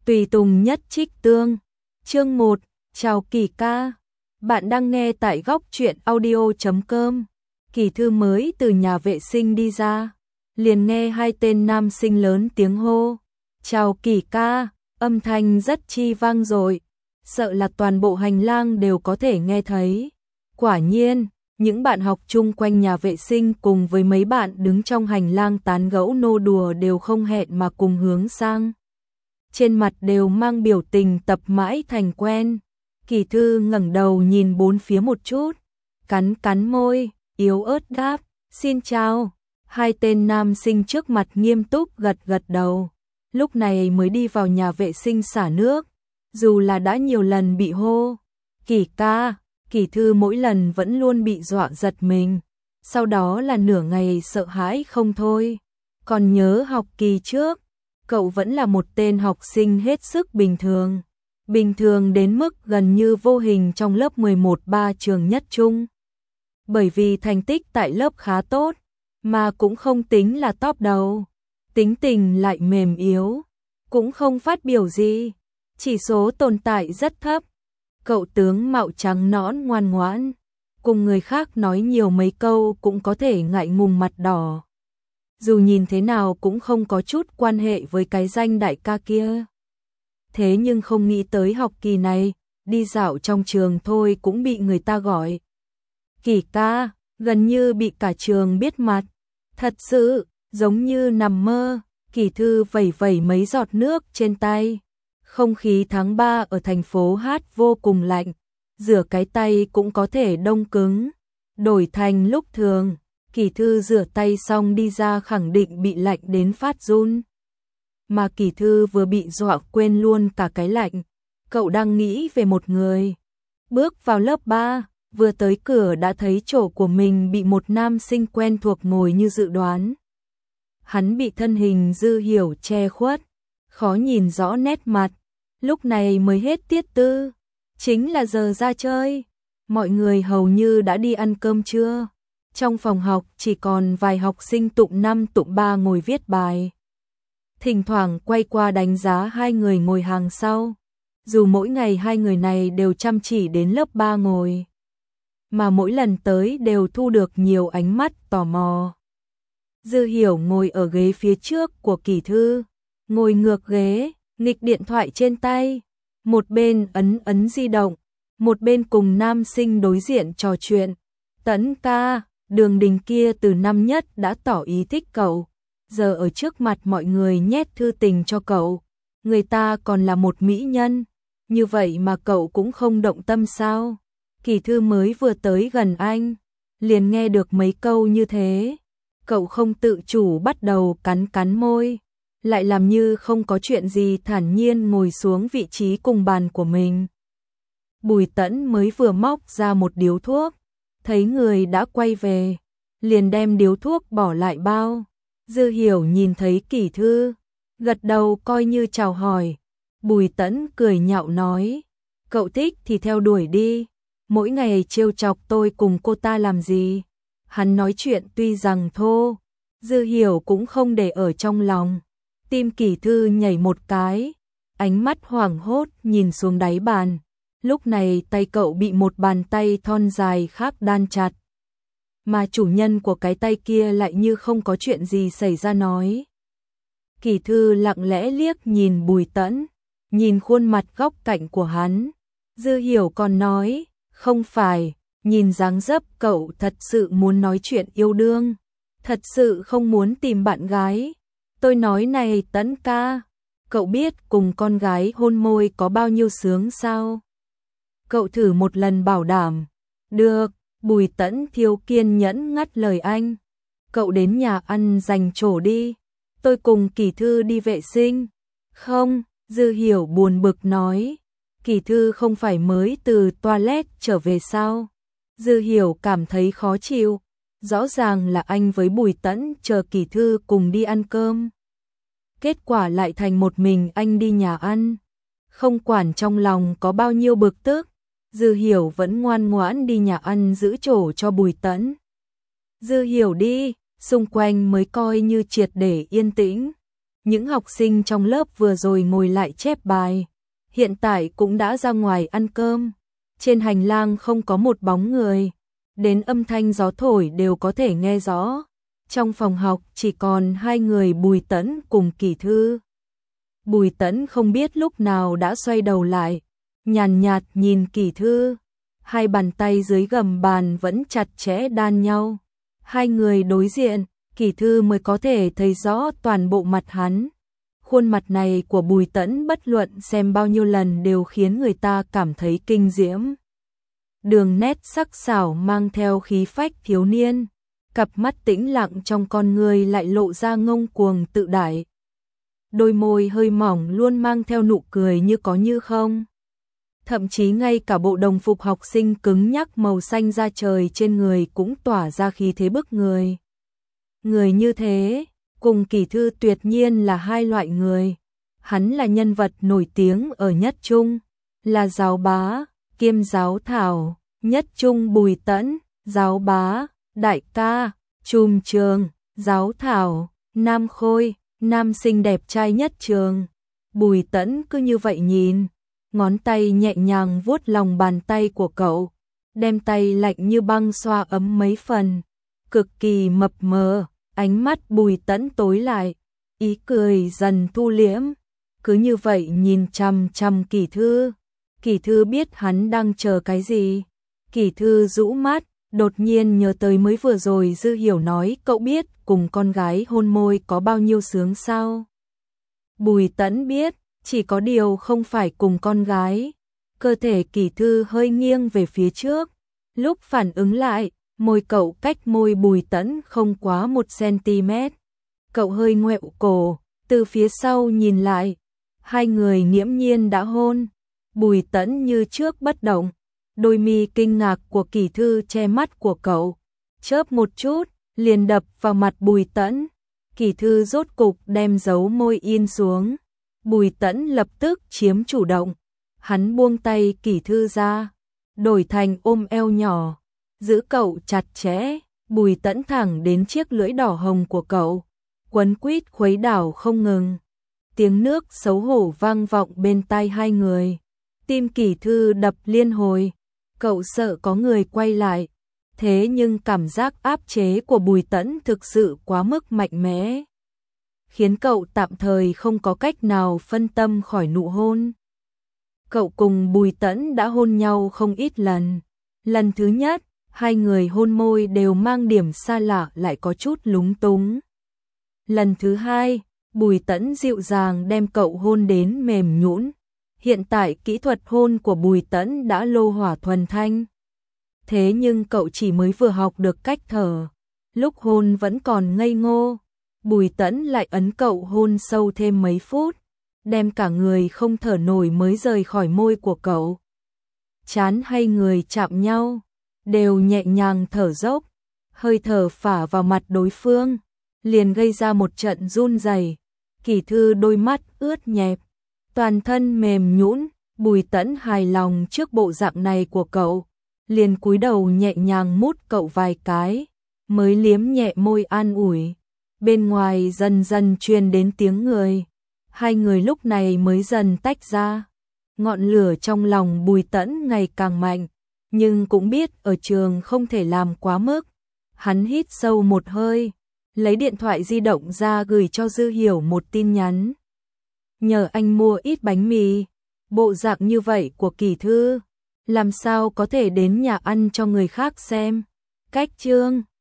Tùy tùng nhất trích tương. Chương 1, chào Kỳ ca. Bạn đang nghe tại góc truyện audio.com. Kỳ Thư mới từ nhà vệ sinh đi ra, liền nghe hai tên nam sinh lớn tiếng hô. Chào Kỳ ca, âm thanh rất chi vang dội, sợ là toàn bộ hành lang đều có thể nghe thấy. Quả nhiên, những bạn học chung quanh nhà vệ sinh cùng với mấy bạn đứng trong hành lang tán gẫu nô đùa đều không hẹn mà cùng hướng sang. Trên mặt đều mang biểu tình tập mãi thành quen. Kỳ Thư ngẩng đầu nhìn bốn phía một chút, cắn cắn môi, yếu ớt đáp, xin chào. Hai tên nam sinh trước mặt nghiêm túc gật gật đầu, lúc này mới đi vào nhà vệ sinh xả nước, dù là đã nhiều lần bị hô. Kỳ ca, Kỳ Thư mỗi lần vẫn luôn bị dọa giật mình, sau đó là nửa ngày sợ hãi không thôi. Còn nhớ học kỳ trước, cậu vẫn là một tên học sinh hết sức bình thường đến mức gần như vô hình trong lớp 11-3 trường nhất trung. Bởi vì thành tích tại lớp khá tốt, mà cũng không tính là top đầu, tính tình lại mềm yếu, cũng không phát biểu gì, chỉ số tồn tại rất thấp. Cậu tướng mạo trắng nõn ngoan ngoãn, cùng người khác nói nhiều mấy câu cũng có thể ngại ngùng mặt đỏ. Dù nhìn thế nào cũng không có chút quan hệ với cái danh đại ca kia. Thế nhưng không nghĩ tới học kỳ này, đi dạo trong trường thôi cũng bị người ta gọi Kỳ ca, gần như bị cả trường biết mặt. Thật sự, giống như nằm mơ. Kỳ Thư vẩy vẩy mấy giọt nước trên tay. Không khí tháng 3 ở thành phố Hát vô cùng lạnh, rửa cái tay cũng có thể đông cứng. Đổi thành lúc thường, Kỳ Thư rửa tay xong đi ra khẳng định bị lạnh đến phát run. Mà Kỳ Thư vừa bị dọa quên luôn cả cái lạnh. Cậu đang nghĩ về một người. Bước vào lớp 3, vừa tới cửa đã thấy chỗ của mình bị một nam sinh quen thuộc ngồi như dự đoán. Hắn bị thân hình Dư Hiểu che khuất, khó nhìn rõ nét mặt. Lúc này mới hết tiết tư, chính là giờ ra chơi. Mọi người hầu như đã đi ăn cơm trưa. Trong phòng học chỉ còn vài học sinh tụng 5 tụng 3 ngồi viết bài. Thỉnh thoảng quay qua đánh giá hai người ngồi hàng sau. Dù mỗi ngày hai người này đều chăm chỉ đến lớp 3 ngồi, mà mỗi lần tới đều thu được nhiều ánh mắt tò mò. Dư Hiểu ngồi ở ghế phía trước của Kỳ Thư, ngồi ngược ghế, nghịch điện thoại trên tay, một bên ấn di động, một bên cùng nam sinh đối diện trò chuyện. Tấn ca, Đường Đình kia từ năm nhất đã tỏ ý thích cậu, giờ ở trước mặt mọi người nhét thư tình cho cậu. Người ta còn là một mỹ nhân, như vậy mà cậu cũng không động tâm sao? Kỳ Thư mới vừa tới gần anh, liền nghe được mấy câu như thế. Cậu không tự chủ bắt đầu cắn cắn môi, lại làm như không có chuyện gì thản nhiên ngồi xuống vị trí cùng bàn của mình. Bùi Tẫn mới vừa móc ra một điếu thuốc, thấy người đã quay về, liền đem điếu thuốc bỏ lại bao. Dư Hiểu nhìn thấy Kỳ Thư, gật đầu coi như chào hỏi. Bùi Tẫn cười nhạo nói, cậu thích thì theo đuổi đi, mỗi ngày trêu chọc tôi cùng cô ta làm gì. Hắn nói chuyện tuy rằng thô, Dư Hiểu cũng không để ở trong lòng. Tim Kỳ Thư nhảy một cái, ánh mắt hoảng hốt nhìn xuống đáy bàn. Lúc này tay cậu bị một bàn tay thon dài khác đan chặt, mà chủ nhân của cái tay kia lại như không có chuyện gì xảy ra nói. Kỳ Thư lặng lẽ liếc nhìn Bùi Tẫn, nhìn khuôn mặt góc cạnh của hắn. Dư Hiểu còn nói, không phải, nhìn dáng dấp cậu thật sự muốn nói chuyện yêu đương, thật sự không muốn tìm bạn gái. Tôi nói này Tẫn ca, cậu biết cùng con gái hôn môi có bao nhiêu sướng sao? Cậu thử một lần bảo đảm. Được, Bùi Tẫn thiếu kiên nhẫn ngắt lời anh. Cậu đến nhà ăn dành chỗ đi, tôi cùng Kỳ Thư đi vệ sinh. Không, Dư Hiểu buồn bực nói. Kỳ Thư không phải mới từ toilet trở về sao? Dư Hiểu cảm thấy khó chịu. Rõ ràng là anh với Bùi Tẫn chờ Kỳ Thư cùng đi ăn cơm, kết quả lại thành một mình anh đi nhà ăn. Không quản trong lòng có bao nhiêu bực tức, Dư Hiểu vẫn ngoan ngoãn đi nhà ăn giữ chỗ cho Bùi Tẫn. Dư Hiểu đi, xung quanh mới coi như triệt để yên tĩnh. Những học sinh trong lớp vừa rồi ngồi lại chép bài, hiện tại cũng đã ra ngoài ăn cơm. Trên hành lang không có một bóng người, đến âm thanh gió thổi đều có thể nghe rõ. Trong phòng học chỉ còn hai người Bùi Tẫn cùng Kỳ Thư. Bùi Tẫn không biết lúc nào đã xoay đầu lại, nhàn nhạt nhìn Kỳ Thư, hai bàn tay dưới gầm bàn vẫn chặt chẽ đan nhau. Hai người đối diện, Kỳ Thư mới có thể thấy rõ toàn bộ mặt hắn. Khuôn mặt này của Bùi Tẫn bất luận xem bao nhiêu lần đều khiến người ta cảm thấy kinh diễm. Đường nét sắc sảo mang theo khí phách thiếu niên, cặp mắt tĩnh lặng trong con người lại lộ ra ngông cuồng tự đại. Đôi môi hơi mỏng luôn mang theo nụ cười như có như không. Thậm chí ngay cả bộ đồng phục học sinh cứng nhắc màu xanh da trời trên người cũng tỏa ra khí thế bức người. Người như thế, cùng Kỳ Thư tuyệt nhiên là hai loại người. Hắn là nhân vật nổi tiếng ở Nhất Trung, là giáo bá, kiêm giáo thảo. Nhất Trung Bùi Tẫn, giáo bá, đại ca, trùm trường, giáo thảo, nam khôi, nam sinh đẹp trai nhất trường. Bùi Tẫn cứ như vậy nhìn, ngón tay nhẹ nhàng vuốt lòng bàn tay của cậu, đem tay lạnh như băng xoa ấm mấy phần, cực kỳ mập mờ. Ánh mắt Bùi Tẫn tối lại, ý cười dần thu liễm, cứ như vậy nhìn chằm chằm Kỳ Thư. Kỳ Thư biết hắn đang chờ cái gì. Kỳ Thư rũ mắt, đột nhiên nhớ tới mới vừa rồi Dư Hiểu nói cậu biết cùng con gái hôn môi có bao nhiêu sướng sao. Bùi Tẫn biết, chỉ có điều không phải cùng con gái. Cơ thể Kỳ Thư hơi nghiêng về phía trước, lúc phản ứng lại, môi cậu cách môi Bùi Tẫn không quá 1 cm. Cậu hơi ngoẹo cổ, từ phía sau nhìn lại, hai người nghiễm nhiên đã hôn. Bùi Tẫn như trước bất động, đôi mi kinh ngạc của Kỳ Thư che mắt của cậu, chớp một chút, liền đập vào mặt Bùi Tẫn. Kỳ Thư rốt cục đem dấu môi in xuống. Bùi Tẫn lập tức chiếm chủ động, hắn buông tay Kỳ Thư ra, đổi thành ôm eo nhỏ, giữ cậu chặt chẽ. Bùi Tẫn thẳng đến chiếc lưỡi đỏ hồng của cậu, quấn quýt khuấy đảo không ngừng. Tiếng nước xấu hổ vang vọng bên tai hai người. Tim Kỳ Thư đập liên hồi, cậu sợ có người quay lại. Thế nhưng cảm giác áp chế của Bùi Tẫn thực sự quá mức mạnh mẽ, khiến cậu tạm thời không có cách nào phân tâm khỏi nụ hôn. Cậu cùng Bùi Tẫn đã hôn nhau không ít lần. Lần thứ nhất, hai người hôn môi đều mang điểm xa lạ lại có chút lúng túng. Lần thứ hai, Bùi Tẫn dịu dàng đem cậu hôn đến mềm nhũn. Hiện tại kỹ thuật hôn của Bùi Tẫn đã lô hỏa thuần thanh. Thế nhưng cậu chỉ mới vừa học được cách thở, lúc hôn vẫn còn ngây ngô. Bùi Tẫn lại ấn cậu hôn sâu thêm mấy phút, đem cả người không thở nổi mới rời khỏi môi của cậu. Trán hai người chạm nhau, đều nhẹ nhàng thở dốc, hơi thở phả vào mặt đối phương, liền gây ra một trận run rẩy. Kỳ Thư đôi mắt ướt nhẹp, toàn thân mềm nhũn. Bùi Tẫn hài lòng trước bộ dạng này của cậu, liền cúi đầu nhẹ nhàng mút cậu vài cái, mới liếm nhẹ môi an ủi. Bên ngoài dần dần truyền đến tiếng người, hai người lúc này mới dần tách ra. Ngọn lửa trong lòng Bùi Tẫn ngày càng mạnh, nhưng cũng biết ở trường không thể làm quá mức. Hắn hít sâu một hơi, lấy điện thoại di động ra gửi cho Dư Hiểu một tin nhắn. Nhờ anh mua ít bánh mì. Bộ dạng như vậy của Kỳ Thư, làm sao có thể đến nhà ăn cho người khác xem. Cách chương